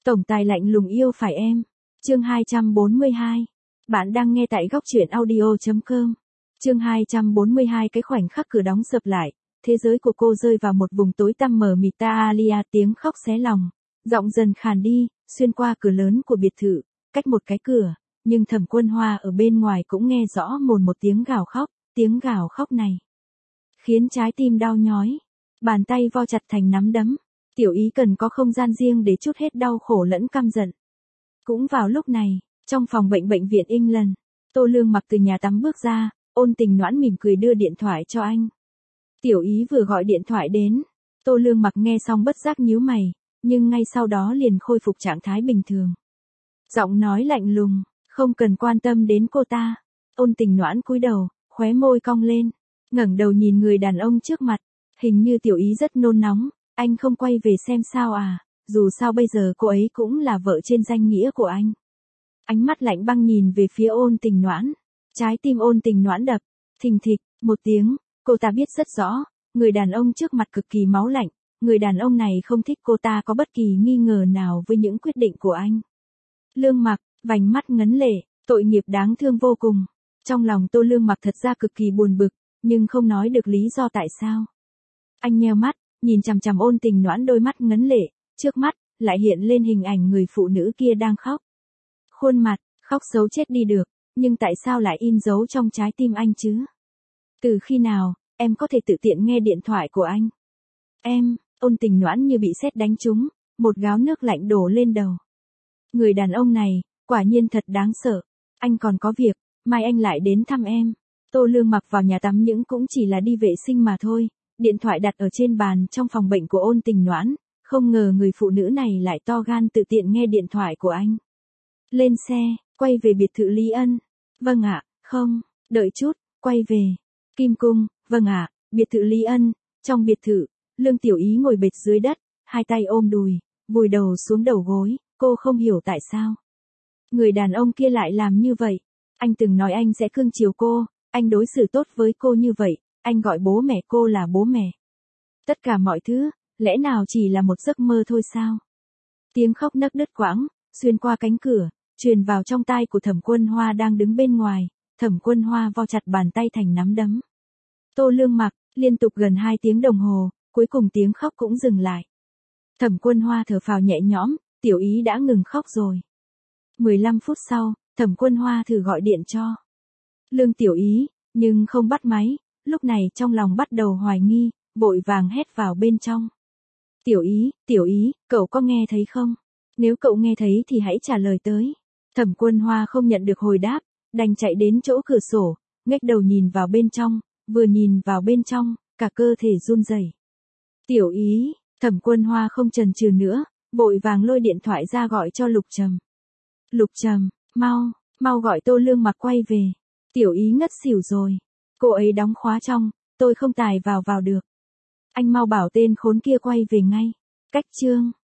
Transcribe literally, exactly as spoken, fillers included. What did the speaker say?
Tổng tài lạnh lùng yêu phải em. Chương hai trăm bốn mươi hai. Bạn đang nghe tại góc truyện audio chấm com. Chương hai trăm bốn mươi hai. Cái khoảnh khắc cửa đóng sập lại, thế giới của cô rơi vào một vùng tối tăm mờ mịt. Alia tiếng khóc xé lòng, giọng dần khàn đi, xuyên qua cửa lớn của biệt thự, cách một cái cửa, nhưng Thẩm Quân Hoa ở bên ngoài cũng nghe rõ một một tiếng gào khóc, tiếng gào khóc này khiến trái tim đau nhói, bàn tay vo chặt thành nắm đấm. Tiểu Ý cần có không gian riêng để trút hết đau khổ lẫn căm giận. Cũng vào lúc này, trong phòng bệnh bệnh viện England, Tô Lương Mặc từ nhà tắm bước ra, Ôn Tình Noãn mỉm cười đưa điện thoại cho anh. Tiểu Ý vừa gọi điện thoại đến, Tô Lương Mặc nghe xong bất giác nhíu mày, nhưng ngay sau đó liền khôi phục trạng thái bình thường. Giọng nói lạnh lùng, không cần quan tâm đến cô ta. Ôn Tình Noãn cúi đầu, khóe môi cong lên, ngẩng đầu nhìn người đàn ông trước mặt, hình như Tiểu Ý rất nôn nóng. Anh không quay về xem sao à, dù sao bây giờ cô ấy cũng là vợ trên danh nghĩa của anh. Ánh mắt lạnh băng nhìn về phía Ôn Tình Noãn, trái tim Ôn Tình Noãn đập thình thịch một tiếng. Cô ta biết rất rõ, người đàn ông trước mặt cực kỳ máu lạnh, người đàn ông này không thích cô ta có bất kỳ nghi ngờ nào với những quyết định của anh. Lương Mặc, vành mắt ngấn lệ, tội nghiệp đáng thương vô cùng. Trong lòng Tô Lương Mặc thật ra cực kỳ buồn bực, nhưng không nói được lý do tại sao. Anh nheo mắt, nhìn chằm chằm Ôn Tình Noãn, đôi mắt ngấn lệ, trước mắt lại hiện lên hình ảnh người phụ nữ kia đang khóc. Khuôn mặt, khóc xấu chết đi được, nhưng tại sao lại in dấu trong trái tim anh chứ? Từ khi nào, em có thể tự tiện nghe điện thoại của anh? Em, Ôn Tình Noãn như bị sét đánh trúng, một gáo nước lạnh đổ lên đầu. Người đàn ông này, quả nhiên thật đáng sợ. Anh còn có việc, mai anh lại đến thăm em. Tô Lương Mặc vào nhà tắm những cũng chỉ là đi vệ sinh mà thôi. Điện thoại đặt ở trên bàn trong phòng bệnh của Ôn Tình Noãn, không ngờ người phụ nữ này lại to gan tự tiện nghe điện thoại của anh. Lên xe, quay về biệt thự Lý Ân. Vâng ạ, không, đợi chút, quay về Kim Cung. Vâng ạ, biệt thự Lý Ân. Trong biệt thự, Lương Tiểu Ý ngồi bệt dưới đất, hai tay ôm đùi, vùi đầu xuống đầu gối, cô không hiểu tại sao người đàn ông kia lại làm như vậy. Anh từng nói anh sẽ cưng chiều cô, anh đối xử tốt với cô như vậy. Anh gọi bố mẹ cô là bố mẹ. Tất cả mọi thứ, lẽ nào chỉ là một giấc mơ thôi sao? Tiếng khóc nấc đứt quãng, xuyên qua cánh cửa, truyền vào trong tai của Thẩm Quân Hoa đang đứng bên ngoài. Thẩm Quân Hoa vo chặt bàn tay thành nắm đấm. Tô Lương Mặc, liên tục gần hai tiếng đồng hồ, cuối cùng tiếng khóc cũng dừng lại. Thẩm Quân Hoa thở phào nhẹ nhõm, Tiểu Ý đã ngừng khóc rồi. mười lăm phút sau, Thẩm Quân Hoa thử gọi điện cho Lương Tiểu Ý, nhưng không bắt máy. Lúc này trong lòng bắt đầu hoài nghi, vội vàng hét vào bên trong. Tiểu Ý, Tiểu Ý, cậu có nghe thấy không? Nếu cậu nghe thấy thì hãy trả lời tới. Thẩm Quân Hoa không nhận được hồi đáp, đành chạy đến chỗ cửa sổ, ngách đầu nhìn vào bên trong, vừa nhìn vào bên trong, cả cơ thể run rẩy. Tiểu Ý, Thẩm Quân Hoa không chần chừ nữa, vội vàng lôi điện thoại ra gọi cho Lục Trầm. Lục Trầm, mau, mau gọi Tô Lương Mặc quay về. Tiểu Ý ngất xỉu rồi. Cô ấy đóng khóa trong, tôi không tài vào vào được. Anh mau bảo tên khốn kia quay về ngay. Cách chương.